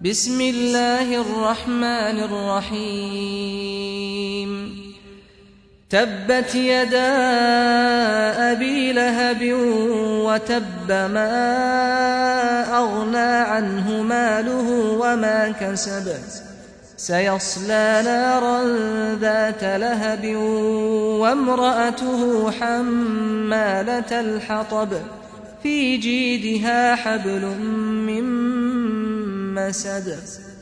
بسم الله الرحمن الرحيم تبت يدا أبي لهب وتب ما أغنى عنه ماله وما كسب سيصلى نارا ذات لهب وامرأته حمالة الحطب في جيدها حبل من مسد